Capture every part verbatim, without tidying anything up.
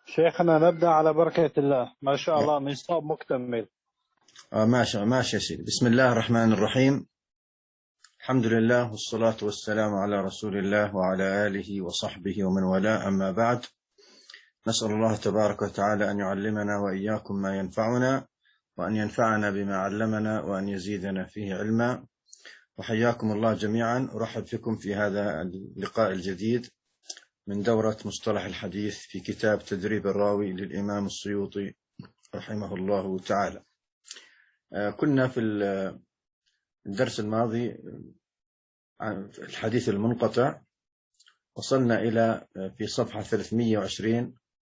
شيخنا نبدأ على بركة الله. ما شاء الله نصاب مكتمل. آه ماشي ماشي يا سيدي. بسم الله الرحمن الرحيم. الحمد لله والصلاة والسلام على رسول الله وعلى آله وصحبه ومن والاه، أما بعد. نسأل الله تبارك وتعالى أن يعلمنا وإياكم ما ينفعنا، وأن ينفعنا بما علمنا، وأن يزيدنا فيه علما. وحياكم الله جميعا. أرحب بكم في هذا اللقاء الجديد من دورة مصطلح الحديث في كتاب تدريب الراوي للإمام السيوطي رحمه الله تعالى. كنا في الدرس الماضي عن الحديث المنقطع، وصلنا إلى في صفحة ثلاثمئة وعشرين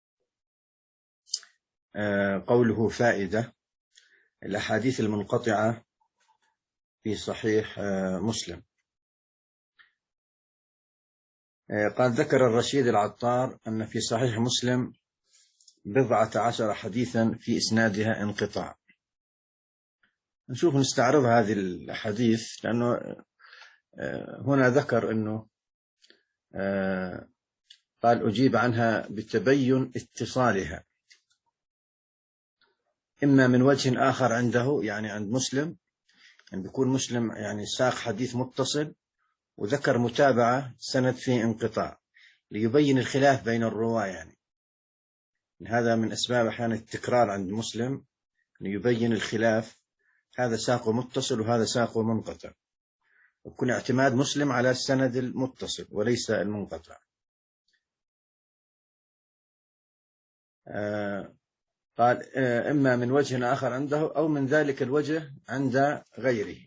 قوله فائدة الأحاديث المنقطعة في صحيح مسلم. قال ذكر الرشيد العطار أن في صحيح مسلم بضعة عشر حديثا في إسنادها انقطاع. نشوف نستعرض هذه الحديث، لأنه هنا ذكر أنه قال أجيب عنها بتبين اتصالها، إما من وجه آخر عنده، يعني عند مسلم، يعني بيكون مسلم يعني ساق حديث متصل وذكر متابعة سند فيه انقطاع ليبين الخلاف بين الرواة. يعني هذا من أسباب أحيانا التكرار عند مسلم، ليبين الخلاف، هذا ساقه متصل وهذا ساقه منقطع، يكون اعتماد مسلم على السند المتصل وليس المنقطع. آه قال آه إما من وجه آخر عنده أو من ذلك الوجه عند غيره.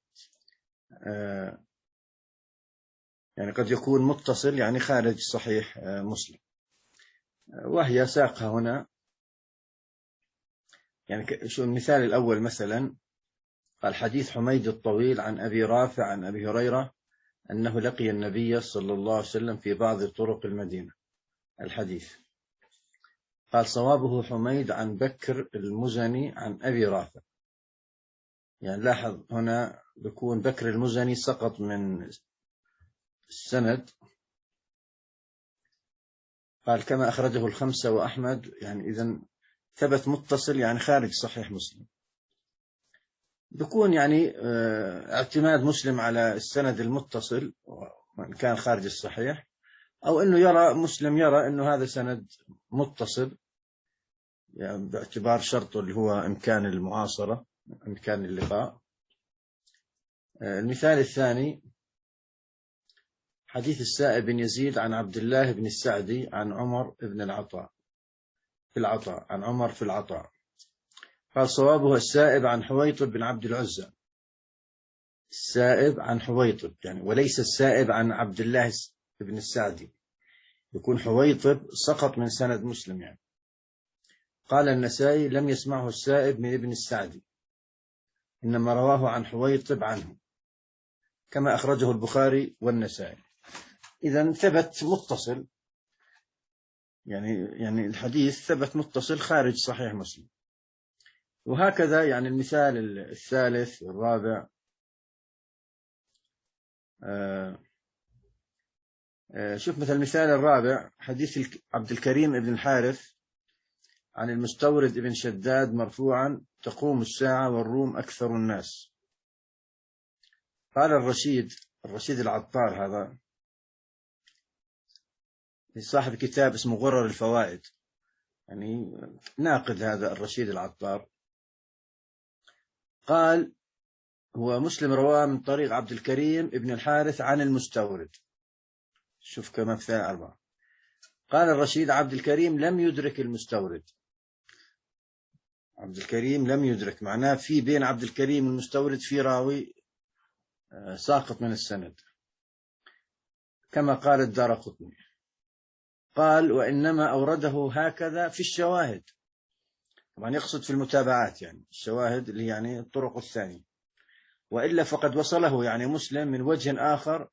آه يعني قد يكون متصل يعني خارج صحيح آه مسلم، وهي ساقها هنا. يعني شو المثال الأول؟ مثلا قال حديث حميد الطويل عن أبي رافع عن أبي هريرة أنه لقي النبي صلى الله عليه وسلم في بعض طرق المدينة. الحديث قال صوابه حميد عن بكر المزني عن أبي رافع. يعني لاحظ هنا بيكون بكر المزني سقط من السند. قال كما أخرجه الخمسة وأحمد، يعني إذن ثبت متصل يعني خارج صحيح مسلم. بيكون يعني اعتماد مسلم على السند المتصل وإن كان خارج الصحيح، أو أنه يرى مسلم يرى أنه هذا سند متصل، يعني باعتبار شرطه اللي هو إمكان المعاصرة، إمكان اللقاء. المثال الثاني حديث السائب بن يزيد عن عبد الله بن السعدي عن عمر بن العطاء في العطاء عن عمر في العطاء. قال صوابه السائب عن حويطب بن عبد العزى. السائب عن حويطب يعني، وليس السائب عن عبد الله بن السعدي، يكون حويطب سقط من سند مسلم يعني. قال النسائي لم يسمعه السائب من ابن السعدي، إنما رواه عن حويطب عنه، كما أخرجه البخاري والنسائي. إذن ثبت متصل، يعني يعني الحديث ثبت متصل خارج صحيح مسلم. وهكذا يعني المثال الثالث والرابع. آه آه شوف مثل المثال الرابع حديث عبد الكريم بن الحارث عن المستورد بن شداد مرفوعا تقوم الساعة والروم أكثر الناس. قال الرشيد الرشيد العطار، هذا صاحب كتاب اسمه غرر الفوائد، يعني ناقد هذا الرشيد العطار. قال هو مسلم رواه من طريق عبد الكريم ابن الحارث عن المستورد. شوف كما في أربعة. قال الرشيد عبد الكريم لم يدرك المستورد. عبد الكريم لم يدرك معناه في بين عبد الكريم والمستورد في راوي ساقط من السند، كما قال الدارقطني. قال وإنما أورده هكذا في الشواهد، طبعا يقصد في المتابعات، يعني الشواهد اللي يعني الطرق الثانية، وإلا فقد وصله يعني مسلم من وجه آخر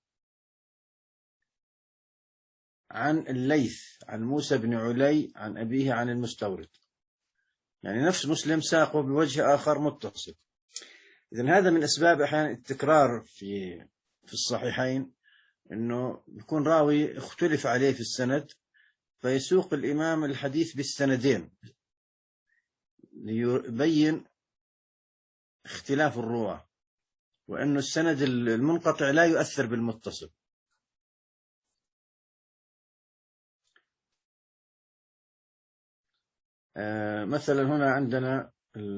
عن الليث عن موسى بن علي عن أبيه عن المستورد، يعني نفس مسلم ساقه بوجه آخر متصل. إذن هذا من أسباب أحيانا التكرار في في الصحيحين، إنه يكون راوي اختلف عليه في السند فيسوق الإمام الحديث بالسندين ليبين اختلاف الرواة، وأن السند المنقطع لا يؤثر بالمتصل. آه مثلا هنا عندنا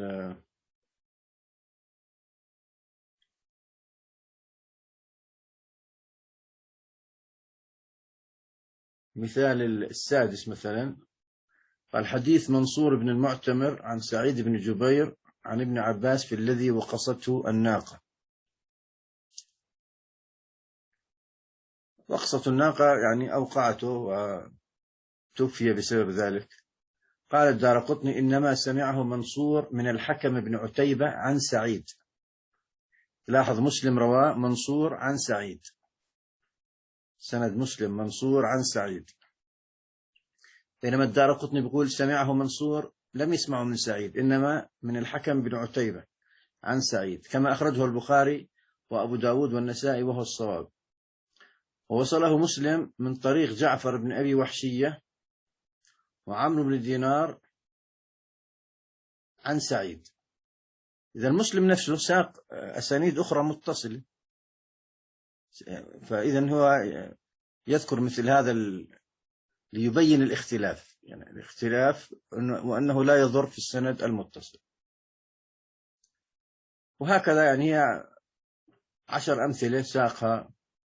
مثال السادس مثلا، قال حديث منصور بن المعتمر عن سعيد بن جبير عن ابن عباس في الذي وقصته الناقة. وقصة الناقة يعني أوقعته وتوفي بسبب ذلك. قال الدارقطني إنما سمعه منصور من الحكم بن عتيبة عن سعيد. لاحظ مسلم رواه منصور عن سعيد، سند مسلم منصور عن سعيد، بينما الدارقطني بيقول سمعه منصور لم يسمعه من سعيد، إنما من الحكم بن عتيبة عن سعيد، كما أخرجه البخاري وأبو داود والنسائي وهو الصواب. ووصله مسلم من طريق جعفر بن أبي وحشية وعمرو بن دينار عن سعيد. إذا المسلم نفسه ساق أسانيد أخرى متصلة، فإذا هو يذكر مثل هذا ليبين الاختلاف، يعني الاختلاف وأنه لا يضر في السند المتصل. وهكذا يعني هي عشر أمثلة ساقها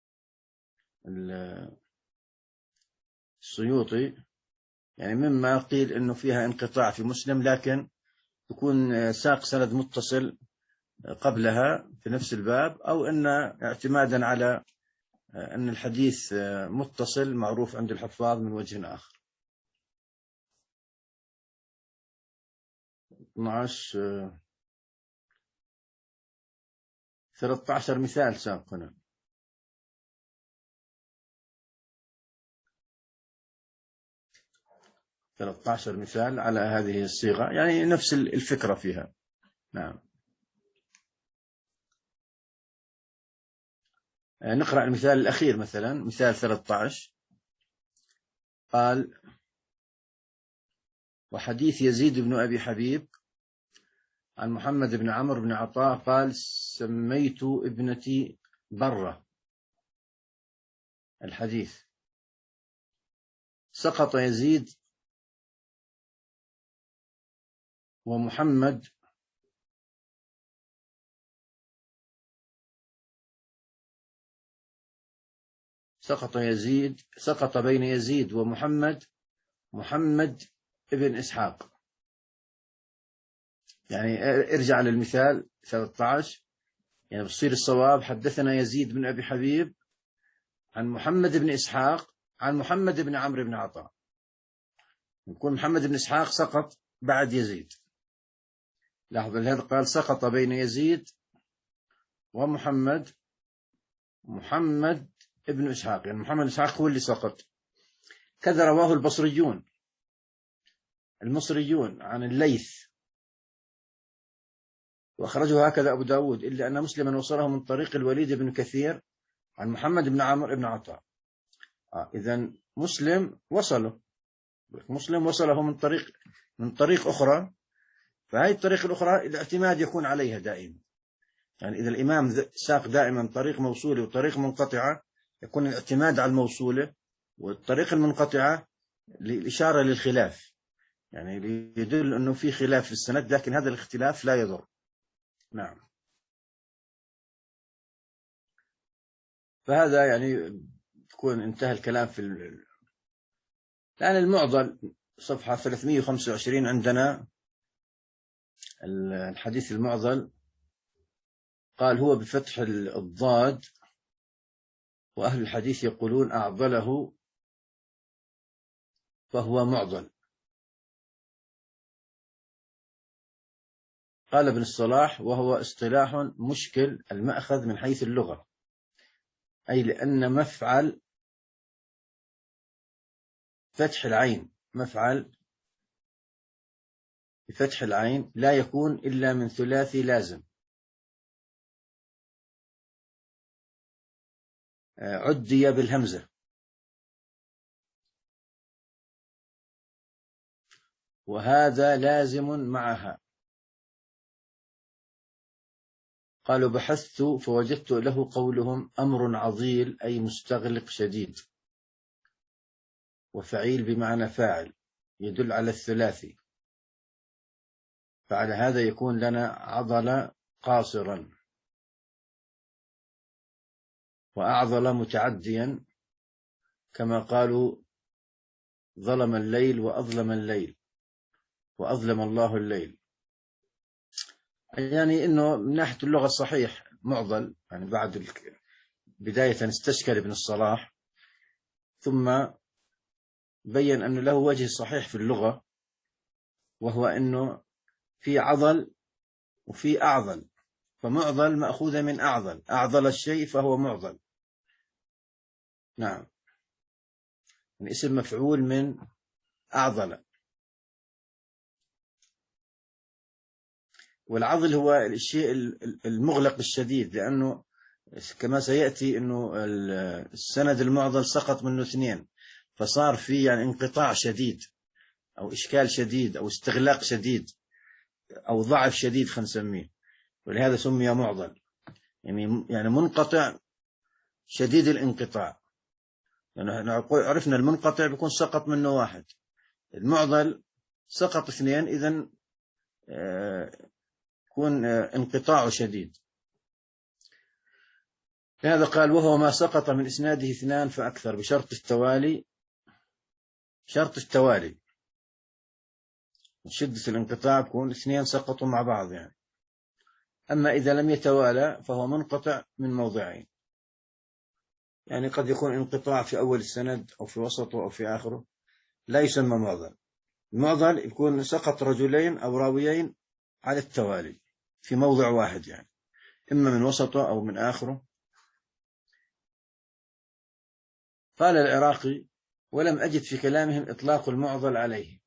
السيوطي، يعني مما قيل أنه فيها انقطاع في مسلم، لكن يكون ساق سند متصل قبلها في نفس الباب، أو أن اعتمادا على أن الحديث متصل معروف عند الحفاظ من وجه آخر. اثناشر ثلاثة عشر مثال ساق هنا. ثلاثة عشر مثال على هذه الصيغة، يعني نفس الفكرة فيها. نعم. نقرأ المثال الأخير مثلا، مثال ثلاثة عشر. قال وحديث يزيد بن أبي حبيب عن محمد بن عمرو بن عطاء قال سميت ابنتي برة. الحديث سقط يزيد ومحمد سقط يزيد سقط بين يزيد ومحمد محمد ابن إسحاق. يعني ارجع للمثال ثلاثة عشر، يعني بصير الصواب حدثنا يزيد بن أبي حبيب عن محمد بن إسحاق عن محمد بن عمرو بن عطاء، يكون محمد بن إسحاق سقط بعد يزيد. لاحظ هذا قال سقط بين يزيد ومحمد محمد ابن إسحاق، يعني محمد إسحاق هو اللي سقط. كذا رواه البصريون المصريون عن الليث، وأخرجه هكذا أبو داود، إلا أن مسلما وصله من طريق الوليد بن كثير عن محمد بن عمرو بن عطاء. آه إذن مسلم وصله مسلم وصله من طريق من طريق أخرى، فهذه الطريق الأخرى الاعتماد يكون عليها دائما. يعني إذا الإمام ساق دائما طريق موصولة وطريق منقطعة، يكون الاعتماد على الموصولة، والطريق المنقطعة للإشارة للخلاف، يعني يدل أنه في خلاف في السند، لكن هذا الاختلاف لا يضر. نعم. فهذا يعني تكون انتهى الكلام في ال... الآن المعضل صفحة ثلاثمئة وخمسة وعشرين عندنا الحديث المعضل. قال هو بفتح الضاد، وأهل الحديث يقولون أعضله فهو معضل. قال ابن الصلاح وهو اصطلاح مشكل المأخذ من حيث اللغة، أي لأن مفعل فتح العين مفعل بفتح العين لا يكون إلا من ثلاثي لازم، عدي بالهمزة، وهذا لازم معها. قالوا بحثت فوجدت له قولهم أمر عظيل أي مستغلق شديد، وفعيل بمعنى فاعل يدل على الثلاثي، فعلى هذا يكون لنا عضل قاصرا، وأعضل متعديا، كما قالوا ظلم الليل وأظلم الليل وأظلم الله الليل. يعني إنه من ناحية اللغة الصحيح معضل، يعني بعد بداية استشكل ابن الصلاح ثم بين أنه له وجه صحيح في اللغة، وهو أنه في عضل وفي أعضل، فمعضل مأخوذة من أعضل، أعضل الشيء فهو معضل. نعم، يعني اسم مفعول من أعضل. والعضل هو الشيء المغلق الشديد، لأنه كما سيأتي أنه السند المعضل سقط منه اثنين، فصار فيه يعني انقطاع شديد أو إشكال شديد أو استغلاق شديد أو ضعف شديد خلينا نسميه، ولهذا سمي معضل، يعني يعني منقطع شديد الانقطاع. يعني عرفنا المنقطع بيكون سقط منه واحد، المعضل سقط اثنين، إذن يكون انقطاعه شديد. لهذا قال وهو ما سقط من إسناده اثنان فأكثر بشرط التوالي، شرط التوالي شدة الانقطاع يكون اثنين سقطوا مع بعض يعني. أما إذا لم يتوالى فهو منقطع من موضعين، يعني قد يكون انقطاع في أول السند أو في وسطه أو في آخره، لا يسمى معضل. المعضل يكون سقط رجلين أو راويين على التوالي في موضع واحد، يعني إما من وسطه أو من آخره. قال العراقي ولم أجد في كلامهم إطلاق المعضل عليه.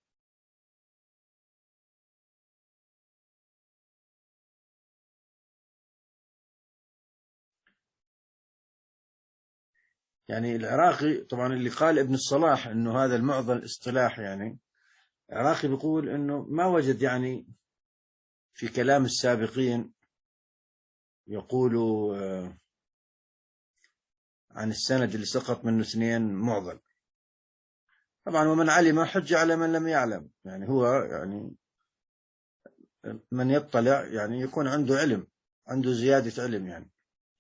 يعني العراقي طبعا اللي قال ابن الصلاح أنه هذا المعضل اصطلاح، يعني العراقي بيقول أنه ما وجد يعني في كلام السابقين يقولوا عن السند اللي سقط منه اثنين معضل. طبعا ومن علم حج على من لم يعلم، يعني هو يعني من يطلع يعني يكون عنده علم، عنده زيادة علم يعني.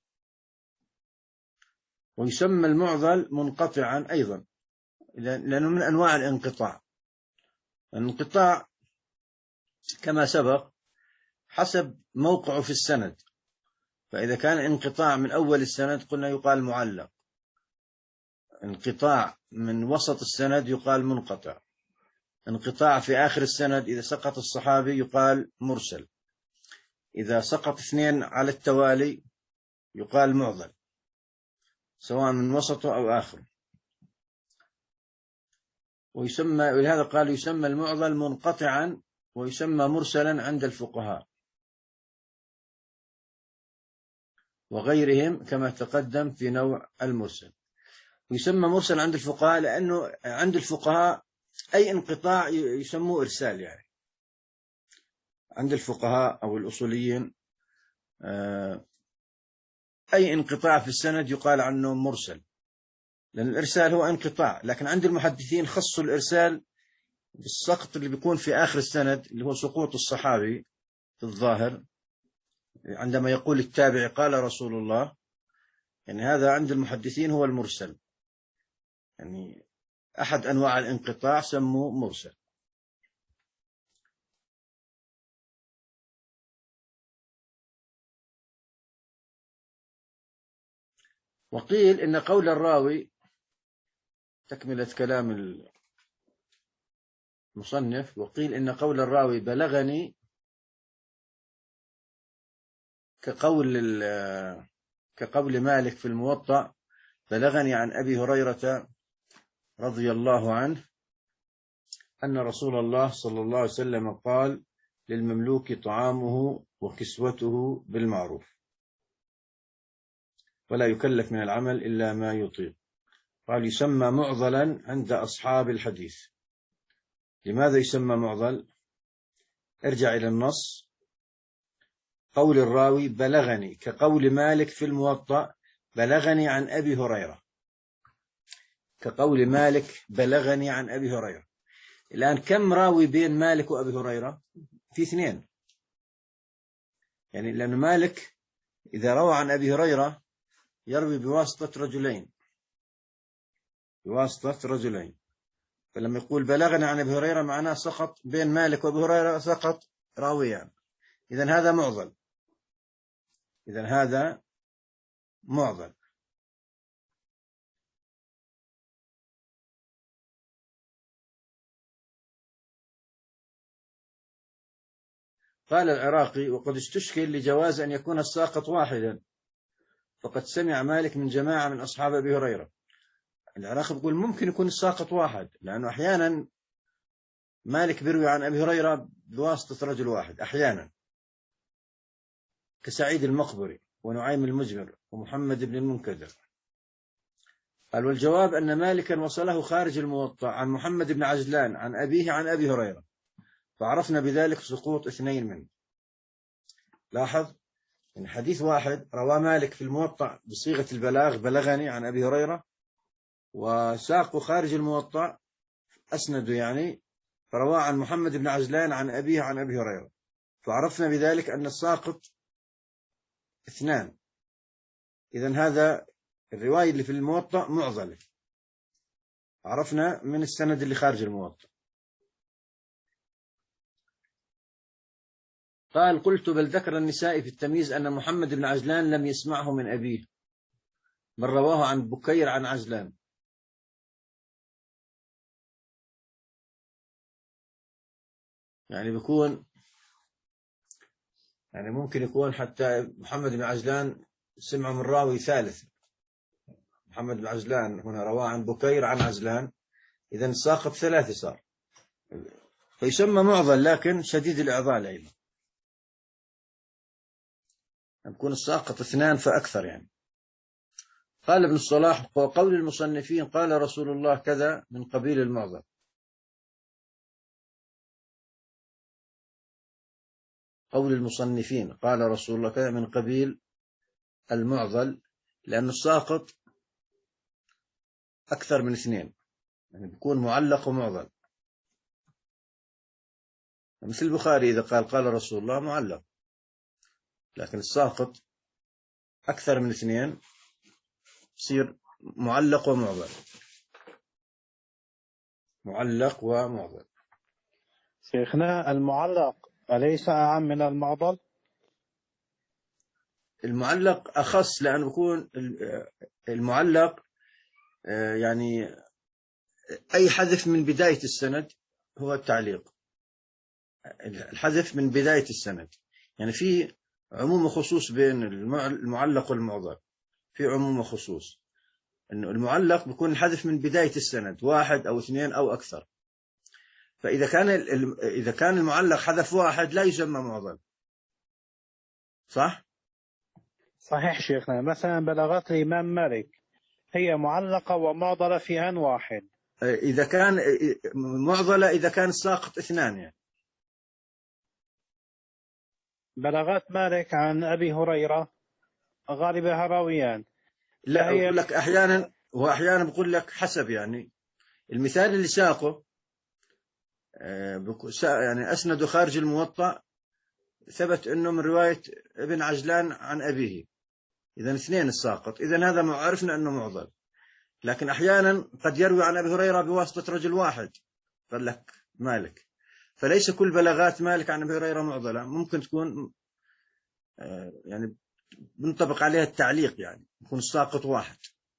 ويسمى المعضل منقطعا أيضا لأنه من أنواع الانقطاع. الانقطاع كما سبق حسب موقعه في السند، فإذا كان انقطاع من أول السند قلنا يقال معلق، انقطاع من وسط السند يقال منقطع، انقطاع في آخر السند إذا سقط الصحابي يقال مرسل، إذا سقط اثنين على التوالي يقال معضل سواء من وسطه أو آخره. ويسمى ولهذا قال يسمى المعضل منقطعا ويسمى مرسلا عند الفقهاء وغيرهم كما تقدم في نوع المرسل. ويسمى مرسل عند الفقهاء لأنه عند الفقهاء أي انقطاع يسموه إرسال، يعني عند الفقهاء أو الأصوليين أي انقطاع في السند يقال عنه مرسل، لأن الإرسال هو انقطاع. لكن عند المحدثين خصوا الإرسال بالسقط اللي بيكون في آخر السند اللي هو سقوط الصحابي في الظاهر، عندما يقول التابع قال رسول الله، يعني هذا عند المحدثين هو المرسل، يعني أحد أنواع الانقطاع سموه مرسل. وقيل إن قول الراوي، تكملة كلام المصنف، وقيل إن قول الراوي بلغني كقول كقول مالك في الموطأ بلغني عن أبي هريرة رضي الله عنه أن رسول الله صلى الله عليه وسلم قال للمملوك طعامه وكسوته بالمعروف ولا يكلف من العمل إلا ما يطيق. قال يسمى معضلا عند أصحاب الحديث. لماذا يسمى معضل؟ ارجع إلى النص. قول الراوي بلغني، كقول مالك في الموطأ بلغني عن أبي هريرة، كقول مالك بلغني عن أبي هريرة. الآن كم راوي بين مالك وأبي هريرة؟ في اثنين، يعني لأن مالك إذا روى عن أبي هريرة يروي بواسطة رجلين، بواسطة رجلين. فلما يقول بلغنا عن أبي هريرة معناه سقط بين مالك وأبي هريرة سقط راويان، إذن هذا معضل، إذن هذا معضل. قال العراقي وقد استشكل لجواز أن يكون الساقط واحدا، فقد سمع مالك من جماعة من أصحاب أبي هريرة. العراقي يقول ممكن يكون الساقط واحد، لأنه أحيانا مالك بيروي عن أبي هريرة بواسطة رجل واحد أحيانا، كسعيد المقبري ونعيم المجمر ومحمد بن المنكدر. قال والجواب أن مالكا وصله خارج الموطأ عن محمد بن عجلان عن أبيه عن أبي هريرة، فعرفنا بذلك سقوط اثنين منه. لاحظ إن حديث واحد رواه مالك في الموطأ بصيغة البلاغ بلغني عن أبي هريرة، وساقوا خارج الموطأ أسندوا يعني فرواه عن محمد بن عجلان عن أبيه عن أبي هريرة، فعرفنا بذلك أن الساقط اثنان. إذن هذا الرواية اللي في الموطأ معضلة، عرفنا من السند اللي خارج الموطأ. قال قلت بل ذكر النسائي في التمييز أن محمد بن عجلان لم يسمعه من أبيه، بل رواه عن بكير عن عجلان. يعني بيكون يعني ممكن يكون حتى محمد بن عجلان سمع من راوي ثالث، محمد بن عجلان هنا رواه عن بكير عن عجلان، إذن ساقط ثلاثة صار، فيسمى معضل لكن شديد الإعضال أيضا، يكون الساقط اثنان فأكثر يعني. قال ابن الصلاح وقول المصنفين قال رسول الله كذا من قبيل المعضل. قول المصنفين قال رسول الله كذا من قبيل المعضل، لأن الساقط أكثر من اثنين، يعني بيكون معلق ومعضل. مثل البخاري إذا قال قال رسول الله معلق، لكن الساقط أكثر من اثنين يصير معلق ومعضل، معلق ومعضل. شيخنا المعلق أليس أعم من المعضل؟ المعلق أخص، لأنه يكون المعلق يعني أي حذف من بداية السند هو التعليق، الحذف من بداية السند، يعني في عموم وخصوص بين المعلق والمعضل، في عموم وخصوص. إنه المعلق بيكون الحذف من بداية السند واحد أو اثنين أو أكثر، فإذا كان إذا كان المعلق حذف واحد لا يسمى معضل، صح؟ صحيح شيخنا، مثلا بلغت الإمام مالك هي معلقة ومعضلة في آن واحد. إذا كان معضلة إذا كان الساقط اثنان يعني. بلغت مالك عن أبي هريرة غالبها راويان. لا أقول لك أحيانا، وأحيانا بقول لك حسب، يعني المثال اللي ساقه يعني أسنده خارج الموطأ ثبت أنه من رواية ابن عجلان عن أبيه، إذن اثنين الساقط، إذن هذا عرفنا أنه معضل. لكن أحيانا قد يروي عن أبي هريرة بواسطة رجل واحد، قال لك مالك، فليس كل بلاغات مالك عن أبي هريرة معضلة، ممكن تكون يعني بنطبق عليها التعليق، يعني يكون الساقط واحد.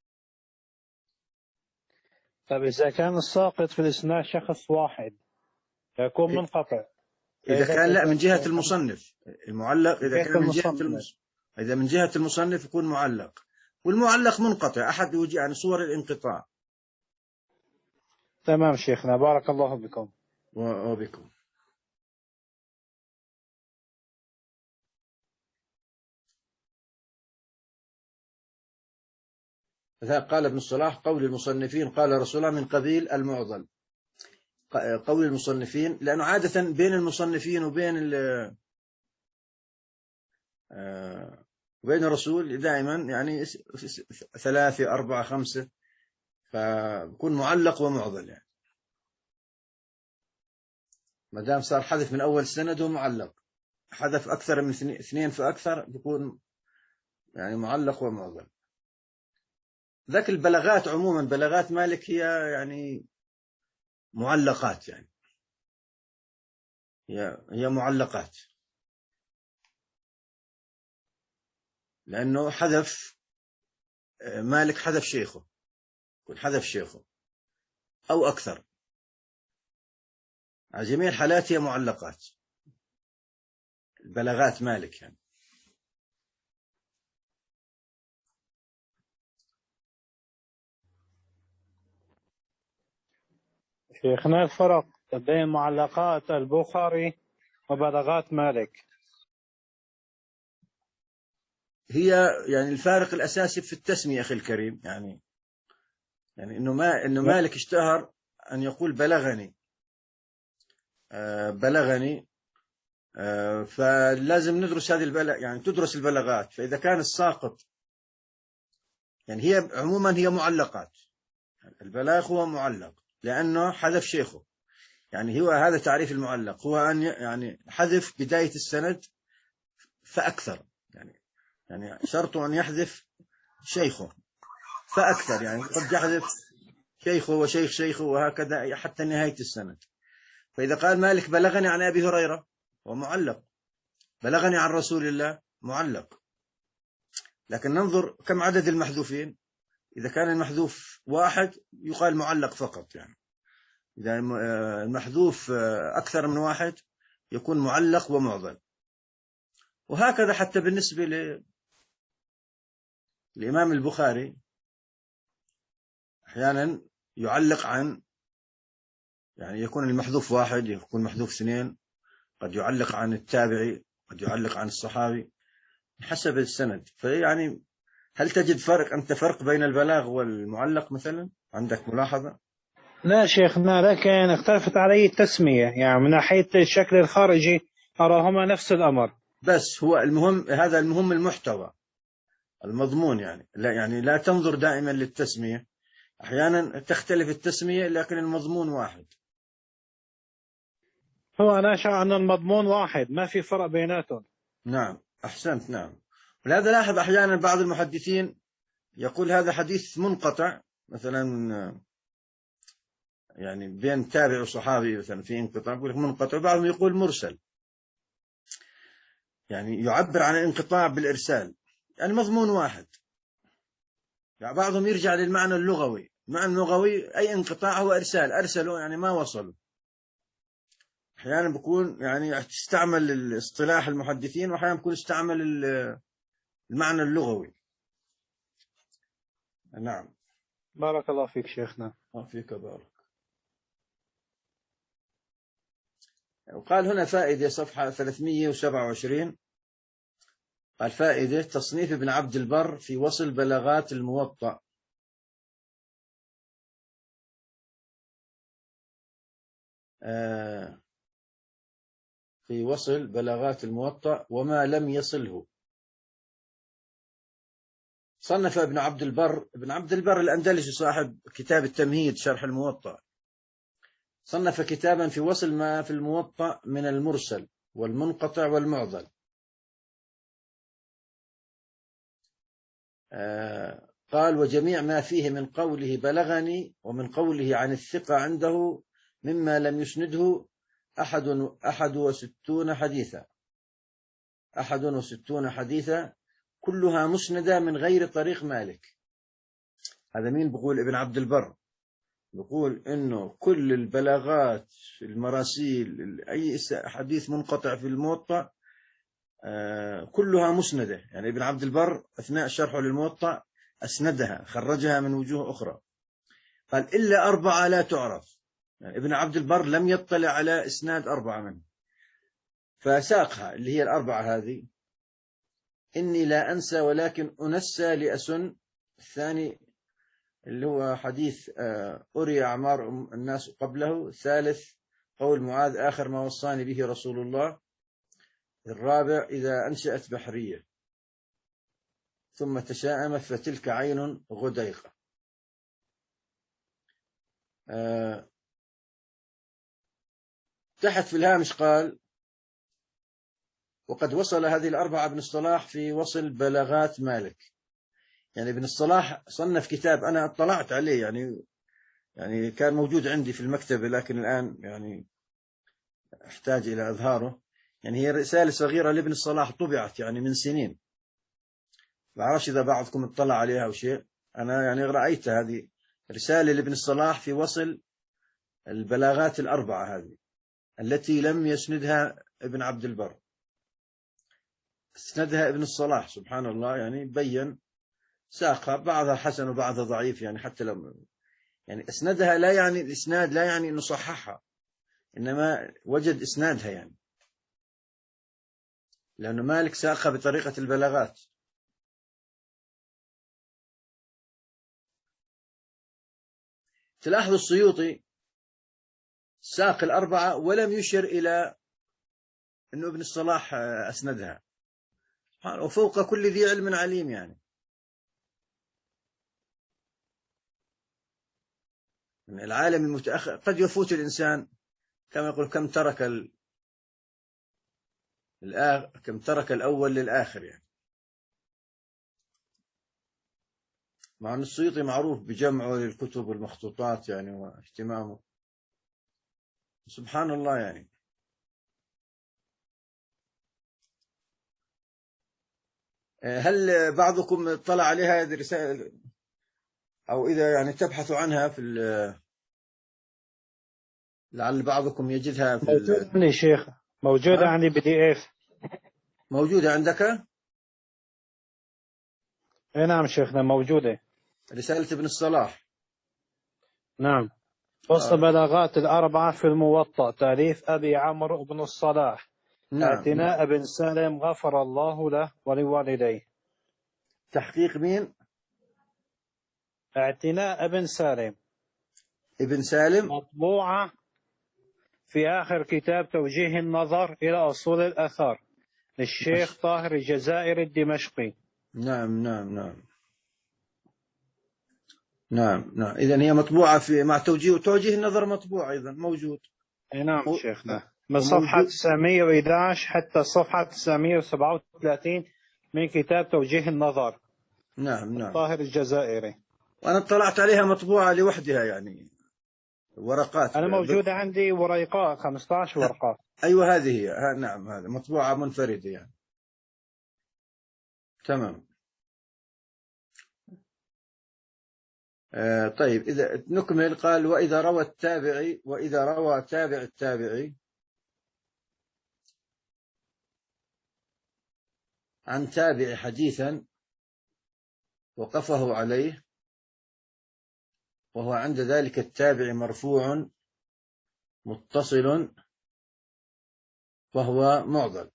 طيب إذا كان الساقط في الإسناد شخص واحد يكون منقطع. إذا كان لا من جهة المصنف المعلق، إذا كان من جهة المصنف، إذا من جهة المصنف يكون معلق، والمعلق منقطع أحد وجه عن صور الانقطاع. تمام شيخنا، بارك الله بكم. وبكم. قال ابن الصلاح قول المصنفين قال رسول الله من قبيل المعضل. قول المصنفين، لأنه عادة بين المصنفين وبين وبين الرسول دائما يعني ثلاثة أربعة خمسة، فبكون معلق ومعضل. يعني ما دام صار حذف من أول سند ومعلق، حذف أكثر من اثنين فأكثر بيكون يعني معلق ومعضل. ذاك البلاغات عموما، بلاغات مالك هي يعني معلقات، يعني هي هي معلقات، لأنه حذف مالك، حذف شيخه، يكون حذف شيخه أو أكثر. على جميع الحالات هي معلقات، البلاغات مالك يعني. شيخنا الفرق بين معلقات البخاري وبلاغات مالك؟ هي يعني الفارق الأساسي في التسمية أخي الكريم، يعني يعني إنه ما إنه مالك اشتهر أن يقول بلغني آه بلغني آه فلازم ندرس هذه البلاغ، يعني تدرس البلاغات. فإذا كان الساقط، يعني هي عموما هي معلقات، البلاغ هو معلق لأنه حذف شيخه. يعني هو هذا تعريف المعلق، هو أن يعني حذف بداية السند فأكثر، يعني يعني شرطه أن يحذف شيخه فأكثر، يعني قد يحذف شيخه وشيخ شيخه وهكذا حتى نهاية السند. فإذا قال مالك بلغني عن أبي هريرة ومعلق، بلغني عن رسول الله معلق. لكن ننظر كم عدد المحذوفين. إذا كان المحذوف واحد يقال معلق فقط، يعني إذا المحذوف أكثر من واحد يكون معلق ومعضل. وهكذا حتى بالنسبة للإمام البخاري أحيانا يعلق عن، يعني يكون المحذوف واحد، يكون محذوف اثنين، قد يعلق عن التابعي، قد يعلق عن الصحابي حسب السند. فيعني هل تجد فرق أنت فرق بين البلاغ والمعلق مثلا؟ عندك ملاحظة؟ لا شيخنا، لكن اختلفت علي التسمية، يعني من ناحية الشكل الخارجي أراهما نفس الأمر. بس هو المهم، هذا المهم المحتوى المضمون، يعني لا يعني لا تنظر دائما للتسمية، أحيانا تختلف التسمية لكن المضمون واحد. هو أنا أشعر أن المضمون واحد، ما في فرق بيناتهم. نعم أحسنت، نعم. ولهذا لاحظ أحيانا بعض المحدثين يقول هذا حديث منقطع مثلا، يعني بين تابع وصحابي مثلا في انقطاع، يقول لك منقطع. بعضهم يقول مرسل، يعني يعبر عن الانقطاع بالإرسال، يعني مضمون واحد. يعني بعضهم يرجع للمعنى اللغوي، المعنى اللغوي أي انقطاع هو إرسال، أرسلوا يعني ما وصلوا. أحيانا بيكون يعني تستعمل الاصطلاح المحدثين، وأحيانا بيكون استعمل المعنى اللغوي. نعم. بارك الله فيك شيخنا. فيك بارك. وقال هنا فائدة صفحة ثلاثمئة وسبعة وعشرين، قال فائدة تصنيف ابن عبد البر في وصل بلاغات الموطأ. آه في وصل بلاغات الموطأ وما لم يصله. صنف ابن عبد البر، ابن عبد البر الأندلسي صاحب كتاب التمهيد شرح الموطأ، صنف كتابا في وصل ما في الموطأ من المرسل والمنقطع والمعضل. آه قال وجميع ما فيه من قوله بلغني ومن قوله عن الثقة عنده مما لم يسنده أحد أحد وستون حديثا أحد وستون حديثا كلها مسندة من غير طريق مالك. هذا مين بقول؟ ابن عبد البر بقول إنه كل البلاغات المراسيل أي حديث منقطع في الموطأ آه كلها مسندة. يعني ابن عبد البر أثناء شرحه للموطأ أسندها، خرجها من وجوه أخرى. قال إلا أربعة لا تعرف، يعني ابن عبد البر لم يطلع على إسناد أربعة منه، فساقها اللي هي الأربعة هذه. إني لا أنسى ولكن أنسى لأسن، الثاني اللي هو حديث أري أعمار الناس قبله. الثالث قول معاذ آخر ما وصاني به رسول الله. الرابع إذا أنشأت بحرية ثم تشاءمت فتلك عين غديقة. أه تحت في الهامش قال وقد وصل هذه الأربعة ابن الصلاح في وصل بلاغات مالك. يعني ابن الصلاح صنف كتاب أنا اطلعت عليه، يعني يعني كان موجود عندي في المكتبة، لكن الآن يعني أحتاج إلى إظهاره. يعني هي رسالة صغيرة لابن الصلاح طبعت يعني من سنين، ما أعرفش إذا بعضكم اطلع عليها أو شيء. أنا يعني رأيت هذه رسالة لابن الصلاح في وصل البلاغات الأربعة هذه التي لم يسندها ابن عبد البر، اسندها ابن الصلاح سبحان الله. يعني بين ساقها، بعضها حسن وبعضها ضعيف، يعني حتى لو يعني اسندها لا يعني الاسناد لا يعني انه صححها، انما وجد اسنادها، يعني لانه مالك ساقها بطريقة البلاغات. تلاحظ السيوطي ساق الأربعة ولم يشر إلى أنه ابن الصلاح أسندها، وفوق كل ذي علم عليم. يعني من العالم المتأخر قد يفوت الإنسان كما يقول كم ترك ال... الآخر كم ترك الأول للآخر، يعني مع أن السيوطي معروف بجمعه للكتب والمخطوطات يعني واهتمامه، سبحان الله. يعني هل بعضكم اطلع عليها هذه الرسائل، أو إذا يعني تبحثوا عنها في لعل بعضكم يجدها في موجودة عندي شيخ، موجودة ها؟ عندي بي دي اف. موجودة عندك؟ اي نعم شيخنا موجودة. رسالة ابن الصلاح. نعم. وصل آه. بلاغات الأربعة في الموطأ، تأليف أبي عمرو بن الصلاح، نعم نعم. اعتناء بن سالم غفر الله له ولوالديه. تحقيق مين؟ اعتناء بن سالم، ابن سالم. مطبوعة في آخر كتاب توجيه النظر إلى أصول الآثار للشيخ طاهر الجزائري الدمشقي. نعم نعم نعم نعم نعم. إذن هي مطبوعة في مع توجيه توجيه النظر، مطبوع أيضا موجود. اي نعم و... شيخنا، من صفحة وموجود. تسعمئة وأحد عشر حتى صفحة تسعمئة وسبعة وثلاثين من كتاب توجيه النظر نعم نعم. طاهر الجزائري. وأنا اطلعت عليها مطبوعة لوحدها، يعني ورقات أنا ب... موجودة عندي ورقات خمسة عشر ورقة. أيوة هذه هي. ها نعم، هذا مطبوعة منفردة يعني. تمام. آه طيب إذا نكمل. قال وإذا روى التابعي وإذا روى تابع التابعي عن تابع حديثا وقفه عليه وهو عند ذلك التابع مرفوع متصل وهو معضل.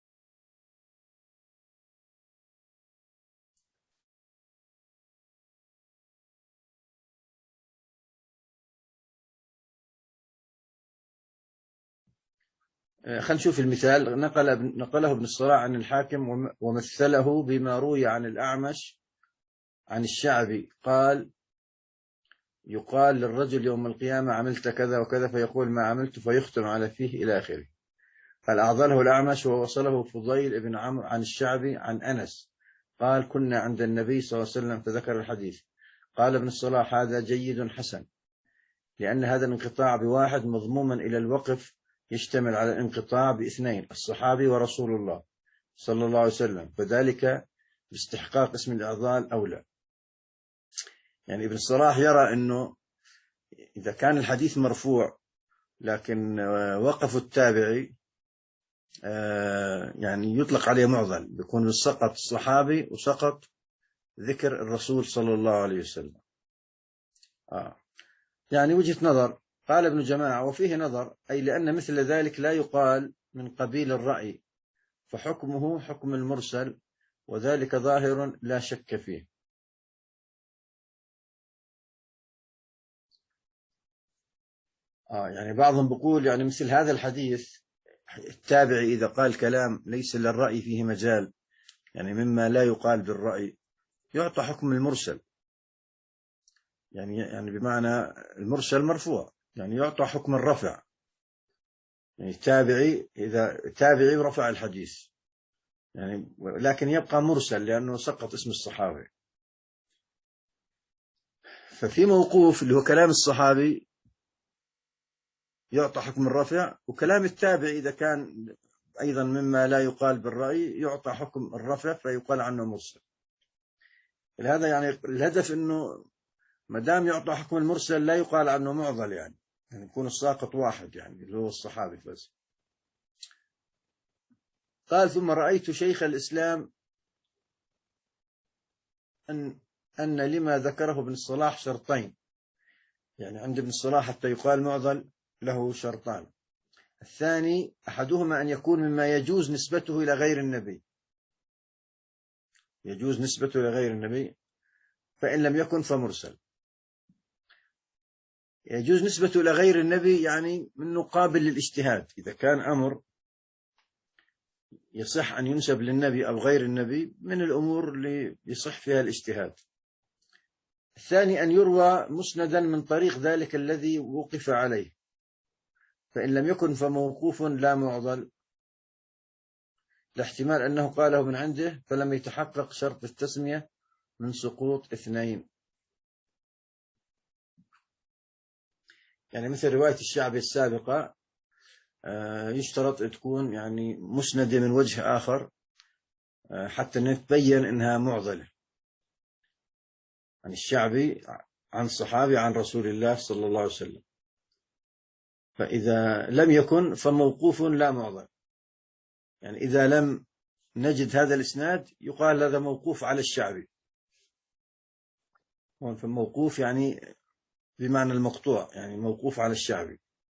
خلينا نشوف المثال. نقل نقله ابن الصلاح عن الحاكم ومثله بما روي عن الأعمش عن الشعبي قال يقال للرجل يوم القيامة عملت كذا وكذا فيقول ما عملت فيختم على فيه إلى آخره. قال أعضله الأعمش ووصله فضيل بن عمرو عن الشعبي عن أنس قال كنا عند النبي صلى الله عليه وسلم فذكر الحديث. قال ابن الصلاح هذا جيد حسن، لأن هذا الانقطاع بواحد مضموما إلى الوقف يشتمل على الانقطاع باثنين الصحابي ورسول الله صلى الله عليه وسلم، فذلك باستحقاق اسم الإعضال أولى. يعني ابن الصلاح يرى أنه إذا كان الحديث مرفوع لكن وقف التابعي يعني يطلق عليه معضل، بيكون سقط الصحابي وسقط ذكر الرسول صلى الله عليه وسلم. آه. يعني وجهة نظر. قال ابن جماعة وفيه نظر، أي لأن مثل ذلك لا يقال من قبيل الرأي، فحكمه حكم المرسل وذلك ظاهر لا شك فيه. آه يعني بعضهم بيقول يعني مثل هذا الحديث التابعي إذا قال كلام ليس للرأي فيه مجال، يعني مما لا يقال بالرأي، يعطى حكم المرسل. يعني يعني بمعنى المرسل مرفوع، يعني يعطى حكم الرفع. يعني التابعي إذا تابعي رفع الحديث يعني، لكن يبقى مرسل لأنه سقط اسم الصحابي. ففي موقوف اللي هو كلام الصحابي يعطى حكم الرفع، وكلام التابعي إذا كان أيضا مما لا يقال بالرأي يعطى حكم الرفع فيقال عنه مرسل. لهذا يعني الهدف أنه ما دام يعطى حكم المرسل لا يقال عنه معضل، يعني يعني يكون الساقط واحد يعني اللي هو الصحابي بس. قال ثم رأيت شيخ الإسلام أن أن لما ذكره ابن الصلاح شرطين، يعني عند ابن الصلاح حتى يقال معضل له شرطان. الثاني أحدهما أن يكون مما يجوز نسبته إلى غير النبي، يجوز نسبته إلى غير النبي، فإن لم يكن فمرسل. يجوز نسبته إلى غير النبي يعني منه قابل للاجتهاد، إذا كان أمر يصح أن ينسب للنبي أو غير النبي من الأمور اللي يصح فيها الاجتهاد. الثاني أن يروى مسندا من طريق ذلك الذي وقف عليه، فإن لم يكن فموقوف لا معضل، لاحتمال أنه قاله من عنده فلم يتحقق شرط التسمية من سقوط اثنين. يعني مثل رواية الشعبي السابقة يشترط تكون يعني مسندة من وجه آخر حتى نتبين أنها معضلة، عن الشعبي عن صحابي عن رسول الله صلى الله عليه وسلم. فإذا لم يكن فموقوف لا معضل، يعني إذا لم نجد هذا الإسناد يقال هذا موقوف على الشعبي. فموقوف يعني بمعنى المقطوع، يعني موقوف على الشعبي.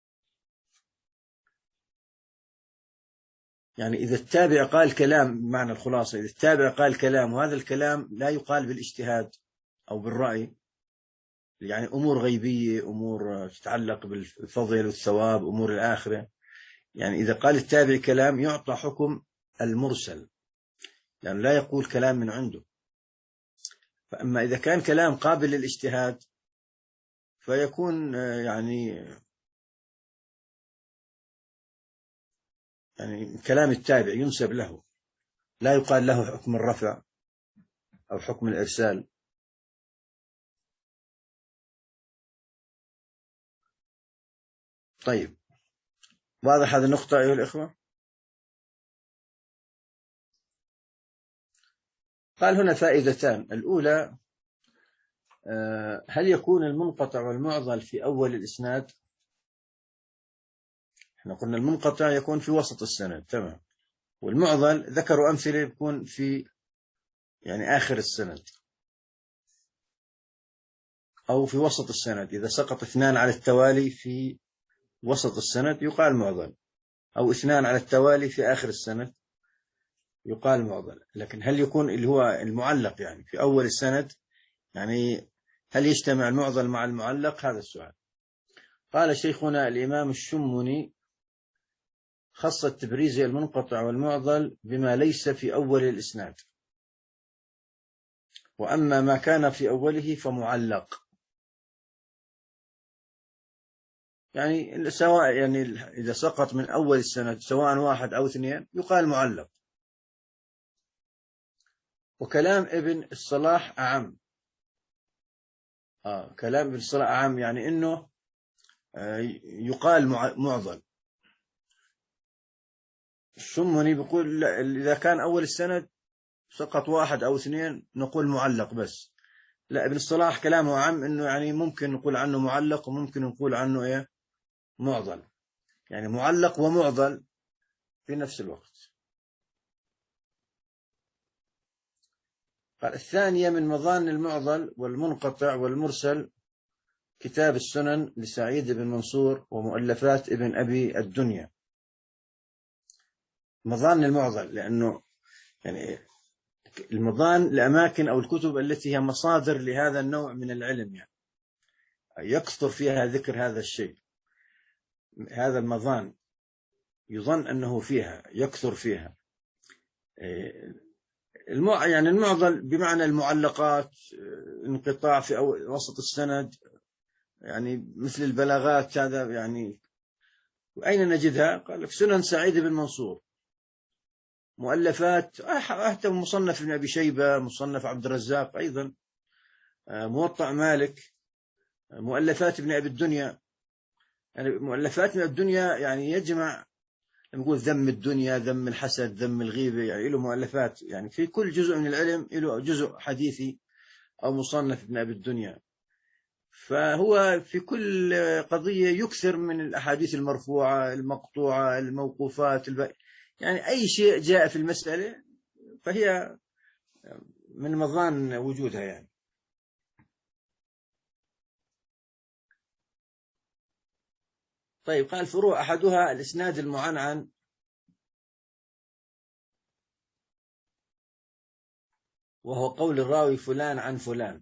يعني إذا التابع قال كلام، بمعنى الخلاصة إذا التابع قال كلام وهذا الكلام لا يقال بالاجتهاد أو بالرأي، يعني أمور غيبية، أمور تتعلق بالفضل والثواب، أمور الآخرة، يعني إذا قال التابع كلام يعطى حكم المرسل، لأنه يعني لا يقول كلام من عنده. فأما إذا كان كلام قابل للاجتهاد فيكون يعني يعني كلام التابع ينسب له، لا يقال له حكم الرفع أو حكم الإرسال. طيب واضح هذه النقطة أيها الإخوة؟ قال هنا فائدتان. الأولى هل يكون المنقطع والمعضل في أول الإسناد؟ احنا قلنا المنقطع يكون في وسط السند، تمام، والمعضل ذكروا أمثلة يكون في يعني آخر السند أو في وسط السند. إذا سقط اثنان على التوالي في وسط السند يقال معضل، أو اثنان على التوالي في آخر السند يقال معضل. لكن هل يكون اللي هو المعلق يعني في أول السند، يعني هل يجتمع المعضل مع المعلق؟ هذا السؤال. قال شيخنا الإمام الشمني خص التبريزي المنقطع والمعضل بما ليس في أول الإسناد، وأما ما كان في أوله فمعلق. يعني سواء يعني إذا سقط من أول السند سواء واحد أو اثنين يقال معلق. وكلام ابن الصلاح أعم. آه كلام ابن الصلاح أعم، يعني إنه آه يقال معضل. الشمني بيقول إذا كان أول السند سقط واحد أو اثنين نقول معلق بس. لا، ابن الصلاح كلامه عام، إنه يعني ممكن نقول عنه معلق وممكن نقول عنه إيه معضل، يعني معلق ومعضل في نفس الوقت. قال الثانية من مظان المعضل والمنقطع والمرسل كتاب السنن لسعيد بن منصور ومؤلفات ابن أبي الدنيا. مظان المعضل لأنه يعني المظان الأماكن أو الكتب التي هي مصادر لهذا النوع من العلم، يعني يكثر فيها ذكر هذا الشيء. هذا المظان يظن أنه فيها، يكثر فيها. المع... يعني المعضل بمعنى المعلقات، انقطاع في أو... وسط السند، يعني مثل البلاغات، هذا يعني أين نجدها؟ قال في سنن سعيد بن منصور، مؤلفات حتى مصنف ابن أبي شيبة، مصنف عبد الرزاق أيضا، موطأ مالك، مؤلفات ابن أبي الدنيا. يعني مؤلفات ابن الدنيا يعني يجمع، نقول ذم الدنيا، ذم الحسد، ذم الغيبة، يعني له مؤلفات، يعني في كل جزء من العلم له جزء حديثي أو مصنف ابن أبي الدنيا. فهو في كل قضية يكثر من الأحاديث المرفوعة، المقطوعة، الموقوفات، الب... يعني أي شيء جاء في المسألة فهي من مظان وجودها يعني. طيب، قال فروع أحدها الإسناد المعنعن، وهو قول الراوي فلان عن فلان.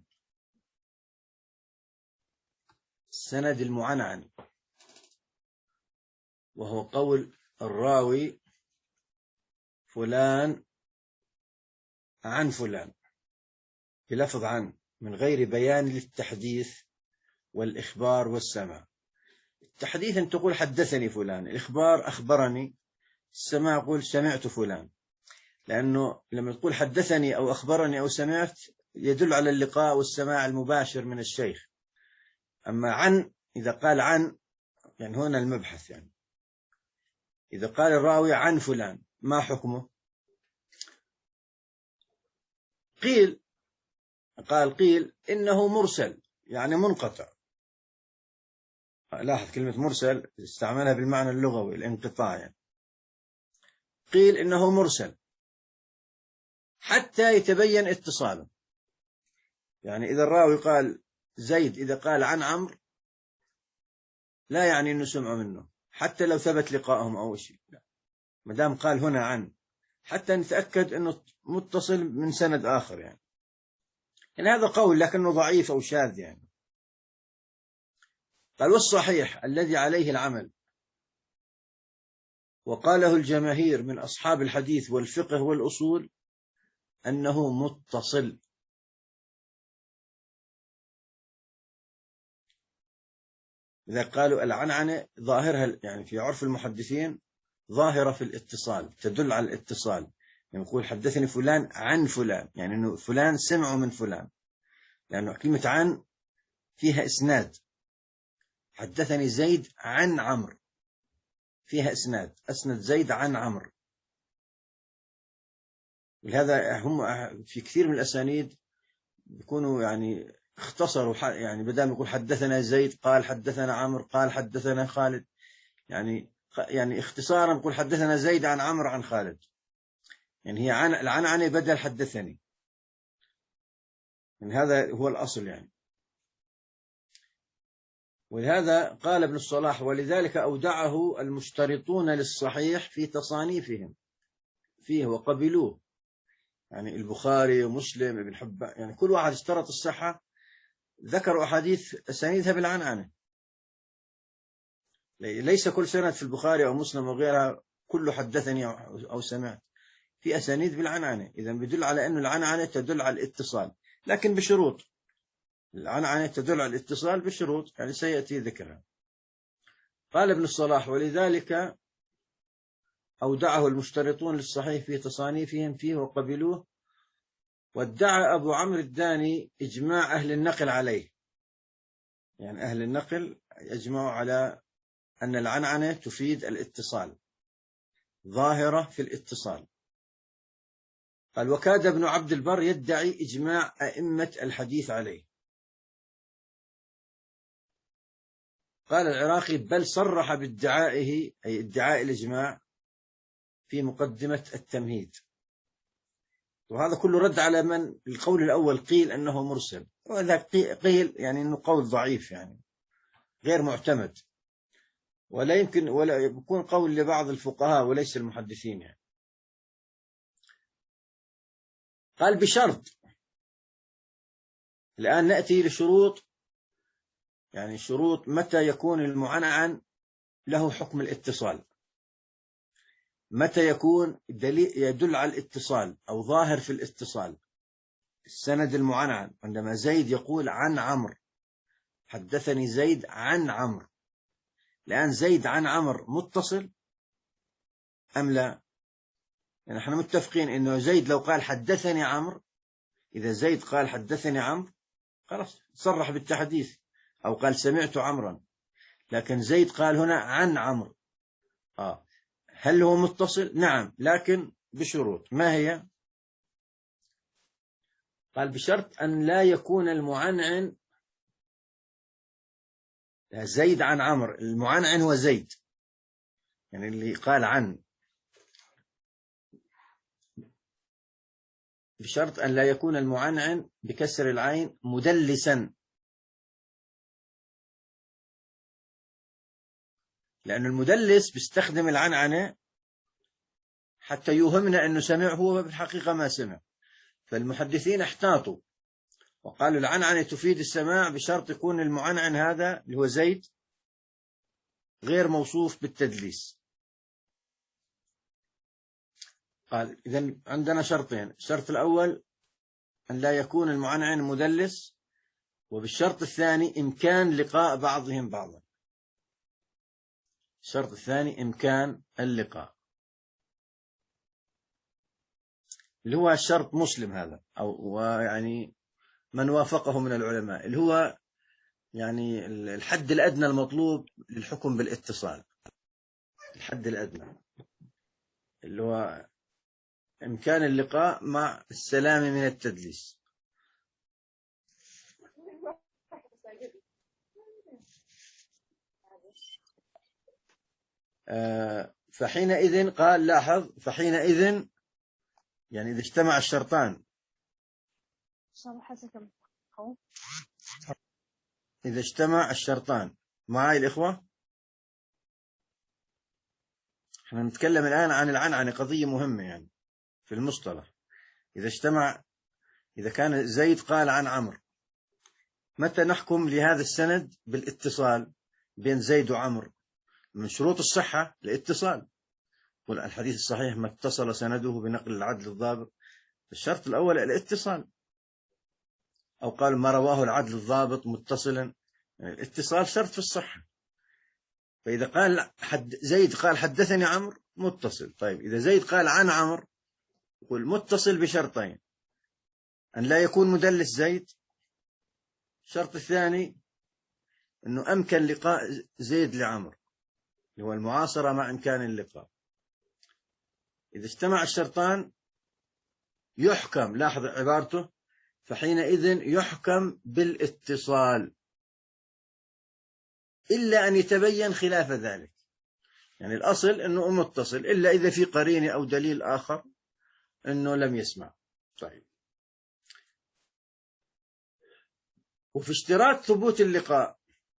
السند المعنعن وهو قول الراوي فلان عن فلان بلفظ عن، من غير بيان للتحديث والإخبار والسماع. التحديث أن تقول حدثني فلان، الإخبار أخبرني، السماع قول سمعت فلان. لأنه لما تقول حدثني أو أخبرني أو سمعت يدل على اللقاء والسماع المباشر من الشيخ. أما عن، إذا قال عن، يعني هنا المبحث، يعني إذا قال الراوي عن فلان ما حكمه؟ قيل قال قيل إنه مرسل، يعني منقطع. لاحظ كلمة مرسل استعملها بالمعنى اللغوي الانقطاع، يعني قيل إنه مرسل حتى يتبين اتصاله. يعني إذا الراوي قال زيد، إذا قال عن عمرو لا يعني أنه سمع منه، حتى لو ثبت لقائهم أو شيء، ما دام قال هنا عن، حتى نتأكد أنه متصل من سند آخر. يعني يعني هذا قول لكنه ضعيف أو شاذ. يعني قال والصحيح الذي عليه العمل وقاله الجماهير من أصحاب الحديث والفقه والأصول أنه متصل. إذا قالوا العنعنة ظاهرها، يعني في عرف المحدثين ظاهرة في الاتصال، تدل على الاتصال. يعني يقول حدثني فلان عن فلان، يعني أنه فلان سمعه من فلان، لأنه يعني كلمة عن فيها إسناد. حدثني زيد عن عمرو فيها إسناد، أسند زيد عن عمرو. ولهذا هم في كثير من الأسانيد بيكونوا يعني اختصروا، يعني بدل ما يقول حدثنا زيد قال حدثنا عمرو قال حدثنا خالد، يعني يعني اختصارا نقول حدثنا زيد عن عمرو عن خالد. يعني هي عن العنعنة بدل حدثني، يعني هذا هو الأصل. يعني ولهذا قال ابن الصلاح ولذلك أودعه المشترطون للصحيح في تصانيفهم فيه وقبلوه. يعني البخاري ومسلم ابن حبان، يعني كل واحد اشترط الصحة، ذكروا أحاديث أسانيدها بالعنعنة. ليس كل سند في البخاري أو مسلم وغيرها كله حدثني أو سمعت، في أسانيد بالعنعنة. إذا بيدل على أن العنعنة تدل على الاتصال، لكن بشروط. العنعنة تدل على الاتصال بشروط، يعني سيأتي ذكرها. قال ابن الصلاح ولذلك أودعه المشترطون للصحيح في تصانيفهم فيه وقبلوه. وادعى أبو عمرو الداني إجماع أهل النقل عليه، يعني أهل النقل يجمعوا على أن العنعنة تفيد الاتصال، ظاهرة في الاتصال. قال وكاد ابن عبد البر يدعي إجماع أئمة الحديث عليه. قال العراقي بل صرح بادعائه، أي ادعاء الإجماع، في مقدمة التمهيد. وهذا كله رد على من القول الأول قيل أنه مرسل، وهذا قيل يعني أنه قول ضعيف، يعني غير معتمد، ولا يمكن ولا يكون قول لبعض الفقهاء وليس المحدثين. يعني قال بشرط، الآن نأتي لشروط، يعني شروط متى يكون المعنعن له حكم الاتصال. متى يكون دليل يدل على الاتصال أو ظاهر في الاتصال؟ السند المعنعن، عندما زيد يقول عن عمرو، حدثني زيد عن عمرو، الآن زيد عن عمرو متصل أم لا؟ يعني احنا متفقين إنه زيد لو قال حدثني عمرو، إذا زيد قال حدثني عمرو خلاص صرح بالتحديث، أو قال سمعت عمرا. لكن زيد قال هنا عن عمرو، آه هل هو متصل؟ نعم، لكن بشروط. ما هي؟ قال بشرط أن لا يكون المعنعن زيد عن عمرو، المعنعن هو زيد، يعني اللي قال عن، بشرط أن لا يكون المعنعن بكسر العين مدلسا، لأن المدلس بيستخدم العنعنة حتى يوهمنا أنه سمع، هو بالحقيقة ما سمع. فالمحدثين احتاطوا وقالوا العنعنة تفيد السماع بشرط يكون المعنعن هذا اللي هو زيد غير موصوف بالتدليس. قال إذن عندنا شرطين، الشرط الأول أن لا يكون المعنعن مدلس، وبالشرط الثاني إمكان لقاء بعضهم بعضا. الشرط الثاني إمكان اللقاء، اللي هو الشرط مسلم هذا، أو يعني من وافقه من العلماء، اللي هو يعني الحد الأدنى المطلوب للحكم بالاتصال. الحد الأدنى اللي هو إمكان اللقاء مع السلام من التدليس. آه فحينئذ قال لاحظ، فحينئذ يعني إذا اجتمع الشرطان، إذا اجتمع الشرطان. معي الإخوة؟ احنا نتكلم الآن عن العنعنة، قضية مهمة يعني في المصطلح. إذا اجتمع، إذا كان زيد قال عن عمرو، متى نحكم لهذا السند بالاتصال بين زيد وعمرو؟ من شروط الصحة الاتصال، والحديث الصحيح ما اتصل سنده بنقل العدل الضابط. الشرط الأول الاتصال، أو قال ما رواه العدل الضابط متصلا، يعني الاتصال شرط في الصحة. فإذا قال حد زيد قال حدثني عمرو متصل. طيب إذا زيد قال عن عمرو، يقول متصل بشرطين: أن لا يكون مدلس زيد، الشرط الثاني أنه أمكن لقاء زيد لعمرو، اللي هو المعاصرة مع إمكان اللقاء. إذا اجتمع الشرطان يحكم، لاحظ عبارته، فحينئذ يحكم بالاتصال إلا أن يتبين خلاف ذلك. يعني الأصل أنه متصل، إلا إذا في قرينة أو دليل آخر أنه لم يسمع. طيب، وفي اشتراط ثبوت اللقاء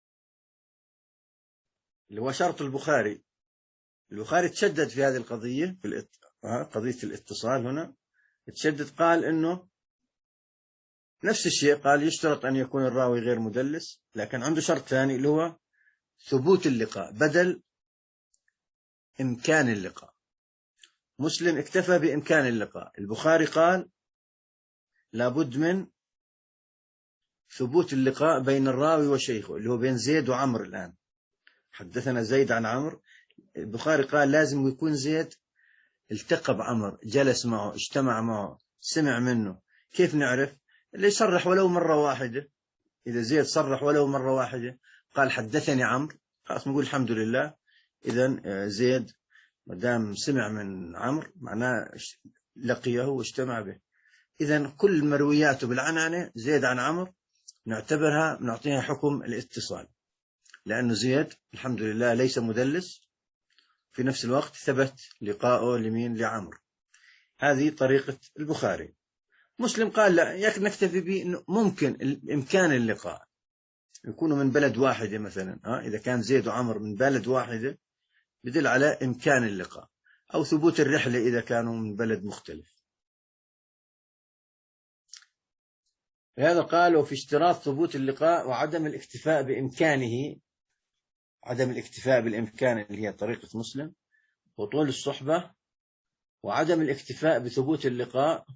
اللي هو شرط البخاري، البخاري تشدد في هذه القضية، في الات... قضية الاتصال هنا تشدد، قال أنه نفس الشيء، قال يشترط أن يكون الراوي غير مدلس، لكن عنده شرط ثاني اللي هو ثبوت اللقاء بدل إمكان اللقاء. مسلم اكتفى بإمكان اللقاء، البخاري قال لابد من ثبوت اللقاء بين الراوي وشيخه، اللي هو بين زيد وعمر. الآن حدثنا زيد عن عمر، البخاري قال لازم يكون زيد التقى بعمر، جلس معه، اجتمع معه، سمع منه. كيف نعرف؟ اللي يصرح ولو مرة واحدة. إذا زيد صرح ولو مرة واحدة قال حدثني عمرو، خلاص نقول الحمد لله، إذن زيد مدام سمع من عمرو معناه لقيه واجتمع به. إذن كل مروياته بالعنعنة زيد عن عمرو نعتبرها، نعطيها حكم الاتصال، لأنه زيد الحمد لله ليس مدلس، في نفس الوقت ثبت لقاؤه لمين؟ لعمرو. هذه طريقة البخاري. مسلم قال لا، يك نكتفي بأنه ممكن إمكان اللقاء، يكونوا من بلد واحدة مثلا، ها إذا كان زيد وعمر من بلد واحدة بدل على إمكان اللقاء، أو ثبوت الرحلة إذا كانوا من بلد مختلف. لهذا قالوا في اشتراط ثبوت اللقاء وعدم الاكتفاء بإمكانه، عدم الاكتفاء بالإمكان اللي هي طريقة مسلم، وطول الصحبة، وعدم الاكتفاء بثبوت اللقاء،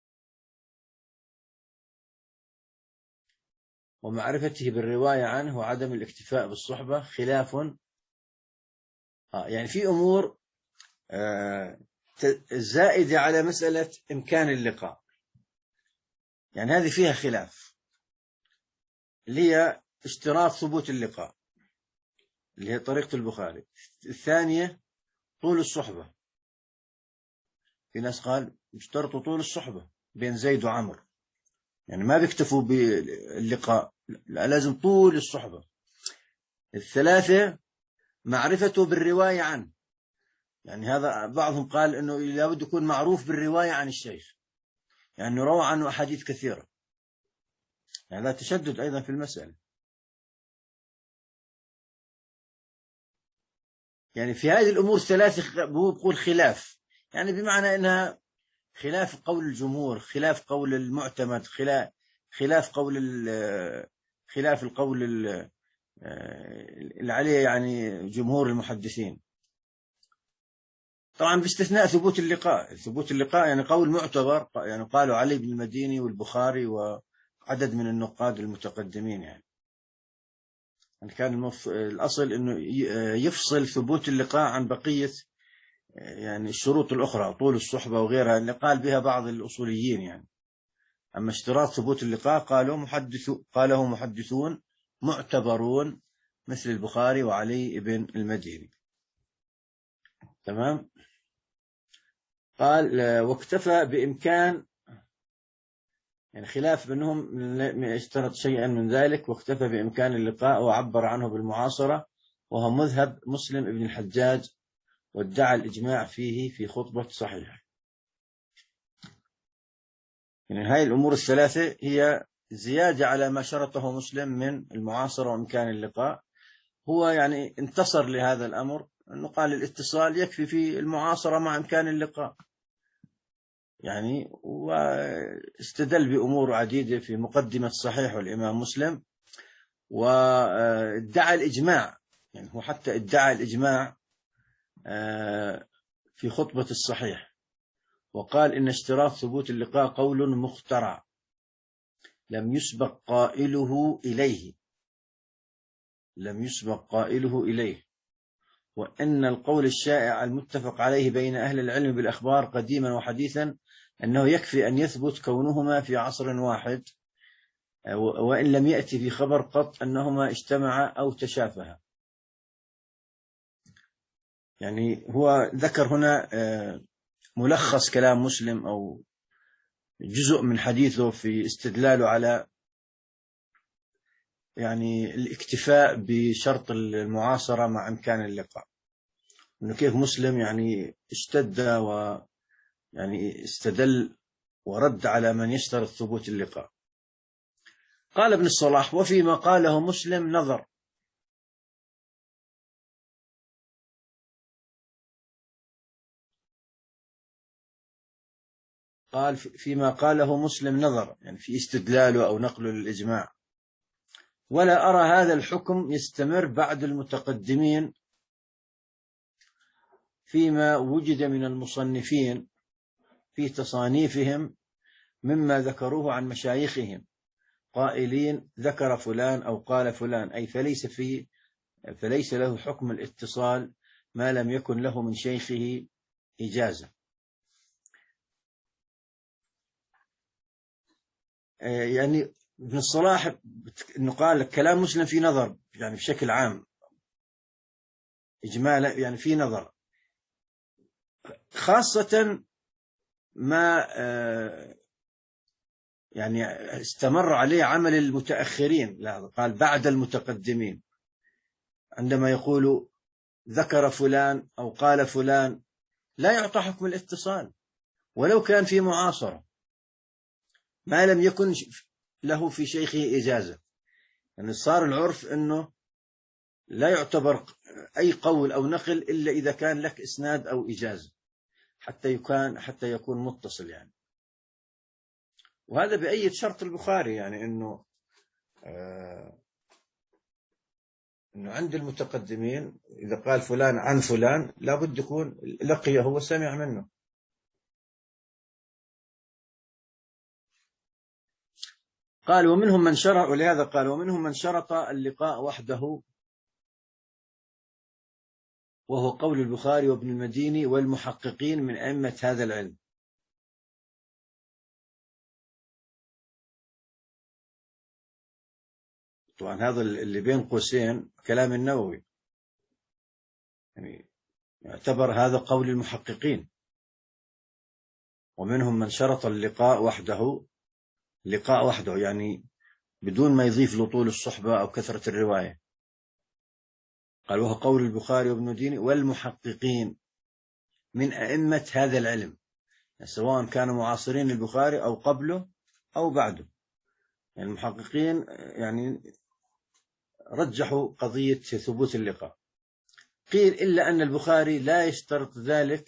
ومعرفته بالرواية عنه، وعدم الاكتفاء بالصحبة خلاف. آه يعني في أمور آه زائدة على مسألة إمكان اللقاء، يعني هذه فيها خلاف، اللي هي اشتراط ثبوت اللقاء اللي هي طريقة البخاري. الثانية طول الصحبة، في ناس قال يشترطوا طول الصحبة بين زيد وعمر، يعني ما بيكتفوا باللقاء، لا لازم طول الصحبة. الثلاثة معرفته بالرواية عنه، يعني هذا بعضهم قال أنه لابد يكون معروف بالرواية عن الشيخ، يعني روى عنه أحاديث كثيرة، يعني هذا تشدد أيضا في المسألة. يعني في هذه الأمور الثلاثة بقول خلاف، يعني بمعنى أنها خلاف قول الجمهور، خلاف قول المعتمد، خلاف خلاف قول خلاف القول اللي عليه يعني جمهور المحدثين، طبعا باستثناء ثبوت اللقاء. ثبوت اللقاء يعني قول معتبر، يعني قالوا علي بن المديني والبخاري وعدد من النقاد المتقدمين، يعني كان المف... الأصل أنه يفصل ثبوت اللقاء عن بقية يعني الشروط الأخرى، طول الصحبة وغيرها اللي قال بها بعض الأصوليين يعني. أما اشتراط ثبوت اللقاء قالوا محدث قاله محدثون معتبرون مثل البخاري وعلي بن المديني. تمام. قال واكتفى بإمكان، يعني خلاف منهم اشترط شيئا من ذلك، واكتفى بإمكان اللقاء وعبر عنه بالمعاصرة، وهو مذهب مسلم ابن الحجاج، وادعى الإجماع فيه في خطبة صحيح. يعني هاي الأمور الثلاثة هي زيادة على ما شرطه مسلم من المعاصرة وإمكان اللقاء. هو يعني انتصر لهذا الأمر، أنه قال الاتصال يكفي في المعاصرة مع إمكان اللقاء، يعني واستدل بأمور عديدة في مقدمة صحيح والإمام مسلم، وادعى الإجماع، يعني هو حتى ادعى الإجماع في خطبة الصحيح، وقال إن اشتراط ثبوت اللقاء قول مخترع لم يسبق قائله إليه لم يسبق قائله إليه وإن القول الشائع المتفق عليه بين أهل العلم بالأخبار قديما وحديثا أنه يكفي أن يثبت كونهما في عصر واحد، وإن لم يأتي في خبر قط أنهما اجتمعا أو تشافها. يعني هو ذكر هنا ملخص كلام مسلم أو جزء من حديثه في استدلاله على يعني الاكتفاء بشرط المعاصرة مع إمكان اللقاء، إنه كيف مسلم يعني اشتد ويعني استدل ورد على من يشترط ثبوت اللقاء. قال ابن الصلاح وفيما قاله مسلم نظر. قال فيما قاله مسلم نظر، يعني في استدلاله أو نقله للإجماع، ولا أرى هذا الحكم يستمر بعد المتقدمين فيما وجد من المصنفين في تصانيفهم مما ذكروه عن مشايخهم قائلين ذكر فلان أو قال فلان، أي فليس فيه فليس له حكم الاتصال ما لم يكن له من شيخه إجازة. يعني ابن الصلاح إنه قال كلام مسلم في نظر، يعني بشكل عام إجمالا يعني في نظر، خاصة ما يعني استمر عليه عمل المتأخرين، لا قال بعد المتقدمين، عندما يقول ذكر فلان أو قال فلان لا يعطى حكم الاتصال ولو كان في معاصرة ما لم يكن له في شيخه إجازة. يعني صار العرف أنه لا يعتبر أي قول أو نقل إلا إذا كان لك إسناد أو إجازة حتى يكون حتى يكون متصل يعني. وهذا بأية شرط البخاري، يعني أنه أنه عند المتقدمين إذا قال فلان عن فلان لابد يكون لقيه وسمع منه. قال ومنهم من شرط، ولهذا قال ومنهم من شرط اللقاء وحده، وهو قول البخاري وابن المديني والمحققين من أئمة هذا العلم. طبعا هذا اللي بين قوسين كلام النووي، يعني يعتبر هذا قول المحققين. ومنهم من شرط اللقاء وحده، لقاء وحده يعني بدون ما يضيف لطول الصحبة أو كثرة الرواية. قال وهو قول البخاري وابن المديني والمحققين من أئمة هذا العلم، سواء كانوا معاصرين البخاري أو قبله أو بعده. يعني المحققين يعني رجحوا قضية ثبوت اللقاء. قيل إلا أن البخاري لا يشترط ذلك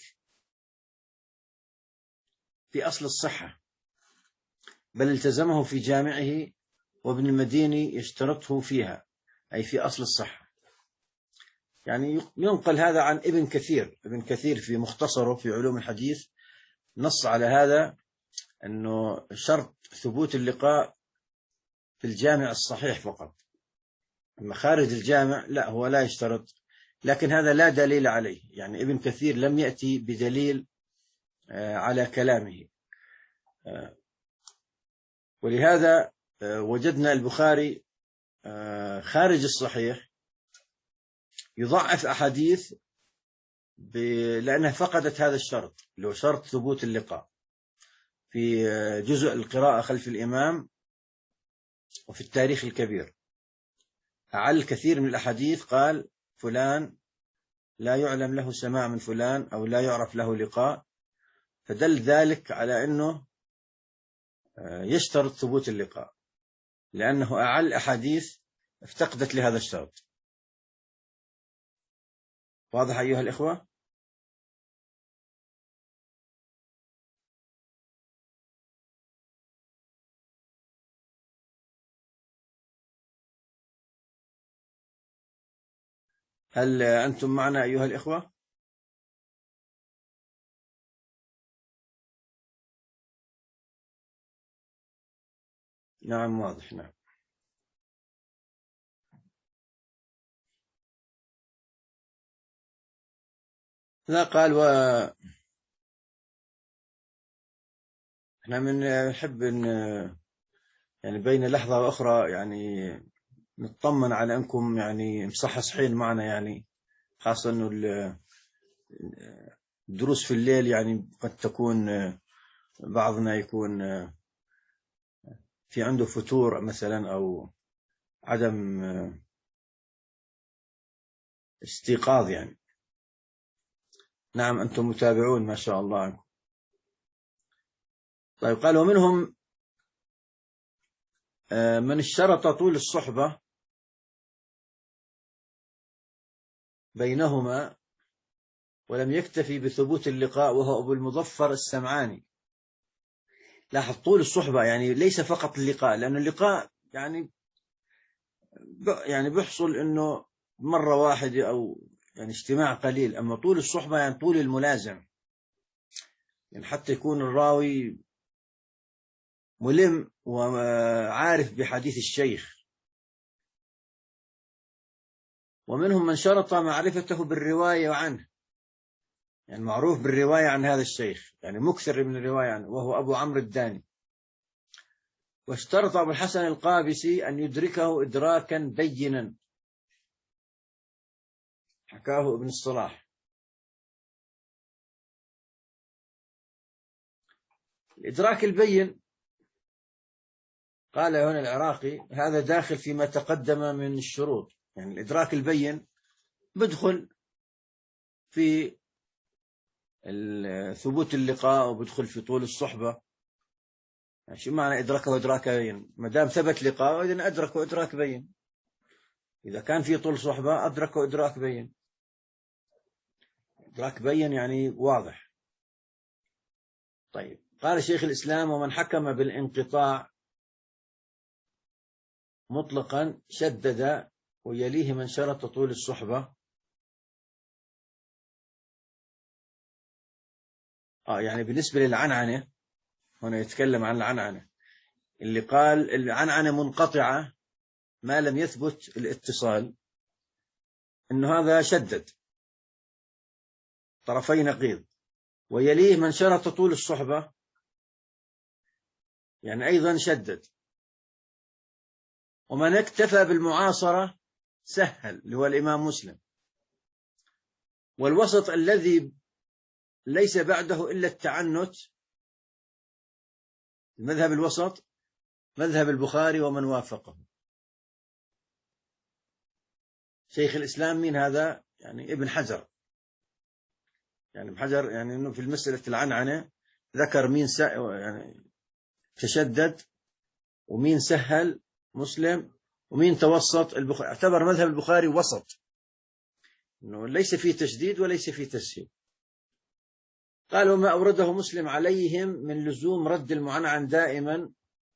في أصل الصحة، بل التزمه في جامعه، وابن المديني يشترطه فيها، أي في أصل الصحة. يعني ينقل هذا عن ابن كثير. ابن كثير في مختصره في علوم الحديث نص على هذا، أنه شرط ثبوت اللقاء في الجامع الصحيح فقط، أما خارج الجامع لا، هو لا يشترط. لكن هذا لا دليل عليه، يعني ابن كثير لم يأتي بدليل على كلامه. ولهذا وجدنا البخاري خارج الصحيح يضعف أحاديث لأنها فقدت هذا الشرط، اللي هو شرط ثبوت اللقاء، في جزء القراءة خلف الإمام وفي التاريخ الكبير. أعل كثير من الأحاديث قال فلان لا يعلم له سماع من فلان أو لا يعرف له لقاء، فدل ذلك على أنه يشترط ثبوت اللقاء، لأنه أعل أحاديث افتقدت لهذا الشرط. واضح أيها الإخوة؟ هل أنتم معنا أيها الإخوة؟ نعم واضح. نعم. لا قال و احنا من نحب ان يعني بين لحظة وأخرى يعني نطمن على أنكم يعني مصحصحين معنا، يعني خاصة أنه الدروس في الليل يعني قد تكون بعضنا يكون في عنده فتور مثلا أو عدم استيقاظ يعني. نعم أنتم متابعون ما شاء الله عنكم. طيب قال ومنهم من اشترط طول الصحبة بينهما ولم يكتفي بثبوت اللقاء، وهو أبو المظفر السمعاني. لاحظ طول الصحبة يعني ليس فقط اللقاء، لأن اللقاء يعني يعني بيحصل إنه مرة واحدة أو يعني اجتماع قليل، أما طول الصحبة يعني طول الملازم، يعني حتى يكون الراوي ملم وعارف بحديث الشيخ. ومنهم من شرط معرفته بالرواية عنه، يعني معروف بالرواية عن هذا الشيخ، يعني مكثر من الرواية عنه، وهو أبو عمرو الداني. واشترط أبو الحسن القابسي أن يدركه إدراكا بينا، حكاه ابن الصلاح. الإدراك البين قال هنا العراقي هذا داخل فيما تقدم من الشروط، يعني الإدراك البين بدخل في ثبوت اللقاء وبدخل في طول الصحبة. يعني شو معنى إدراكه إدراك بين؟ ما دام ثبت لقاء إذن أدركه إدراك بين، إذا كان في طول صحبة أدركه إدراك بين. إدراك بين يعني واضح. طيب قال شيخ الإسلام ومن حكم بالانقطاع مطلقا شدد ويليه من شرط طول الصحبة. آه يعني بالنسبة للعنعنة هنا يتكلم عن العنعنة اللي قال العنعنة منقطعة ما لم يثبت الاتصال، إنه هذا شدد طرفي نقيض. ويليه من شرط طول الصحبة يعني أيضا شدد. ومن اكتفى بالمعاصرة سهل اللي هو الإمام مسلم. والوسط الذي ليس بعده إلا التعنت، المذهب الوسط مذهب البخاري ومن وافقه. شيخ الإسلام من هذا؟ يعني ابن حجر. يعني ابن حجر يعني إنه في المسألة العنعنة ذكر مين يعني تشدد ومين سهل مسلم ومين توسط. البخاري اعتبر مذهب البخاري وسط، إنه ليس فيه تشديد وليس فيه تسهيل. قال وما أورده مسلم عليهم من لزوم رد المعنعن دائما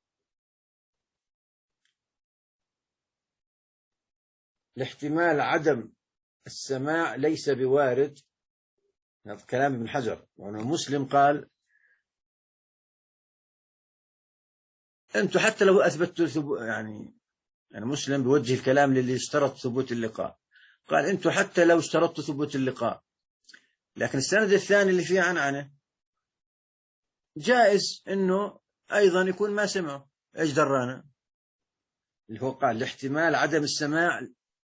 لاحتمال عدم السماع ليس بوارد. هذا كلام ابن حجر. يعني مسلم قال أنتم حتى لو أثبتوا يعني يعني مسلم بوجه الكلام للي اشترط ثبوت اللقاء، قال أنتم حتى لو اشترطتوا ثبوت اللقاء لكن السند الثاني اللي فيه عنعنة جائز إنه أيضا يكون ما سمعوا. إيش درانا؟ اللي هو قال لاحتمال عدم السماع.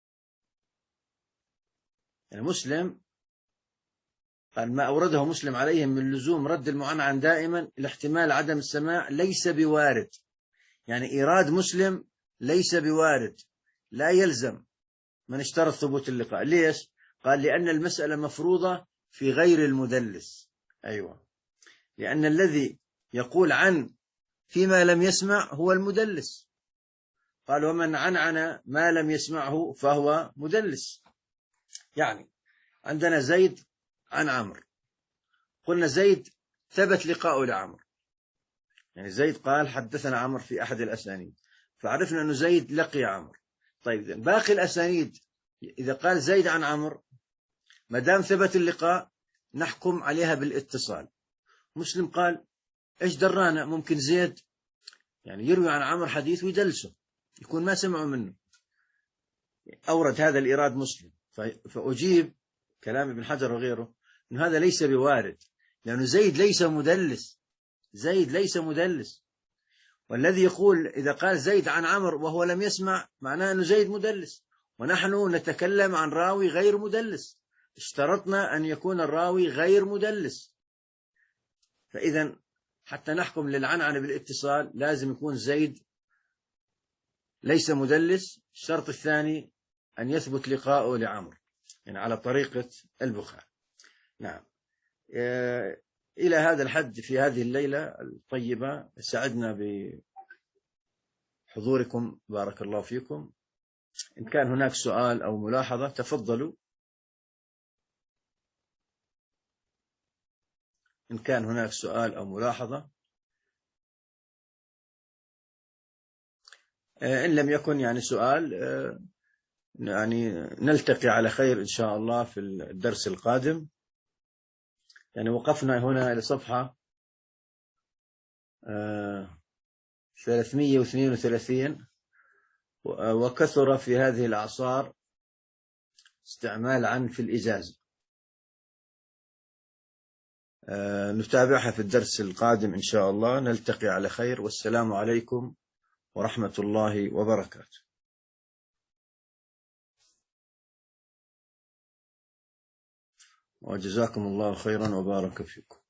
يعني مسلم قال ما أورده مسلم عليهم من لزوم رد المعنعن دائما لاحتمال عدم السماع ليس بوارد. يعني إيراد مسلم ليس بوارد لا يلزم من اشترط ثبوت اللقاء. ليش؟ قال لأن المسألة مفروضة في غير المدلس. أيوة، لأن الذي يقول عن فيما لم يسمع هو المدلس. قال ومن عنعن ما لم يسمعه فهو مدلس. يعني عندنا زيد عن عمرو، قلنا زيد ثبت لقاؤه لعمرو، يعني زيد قال حدثنا عمرو في أحد الأسانيد، فعرفنا أنه زيد لقي عمرو. طيب باقي الأسانيد إذا قال زيد عن عمرو ما دام ثبت اللقاء نحكم عليها بالاتصال. مسلم قال إيش درانا، ممكن زيد يعني يروي عن عمرو حديث ويدلسه يكون ما سمعوا منه. أورد هذا الإيراد مسلم. فأجيب كلام ابن حجر وغيره أن هذا ليس بوارد، لأنه زيد ليس مدلس. زيد ليس مدلس، والذي يقول إذا قال زيد عن عمرو وهو لم يسمع معناه أنه زيد مدلس، ونحن نتكلم عن راوي غير مدلس، اشترطنا أن يكون الراوي غير مدلس. فإذا حتى نحكم للعنعنة بالاتصال لازم يكون زيد ليس مدلس. الشرط الثاني أن يثبت لقاؤه لعمرو، يعني على طريقة البخاري. نعم، إلى هذا الحد في هذه الليلة الطيبة. سعدنا بحضوركم، بارك الله فيكم. إن كان هناك سؤال أو ملاحظة تفضلوا. إن كان هناك سؤال أو ملاحظة. إن لم يكن يعني سؤال يعني نلتقي على خير إن شاء الله في الدرس القادم. يعني وقفنا هنا إلى صفحة ثلاثمئة واثنين وثلاثين. وكثر في هذه الأعصار استعمال عن في الإجازة. نتابعها في الدرس القادم إن شاء الله. نلتقي على خير، والسلام عليكم ورحمة الله وبركاته. وجزاكم الله خيرا وبارك فيكم.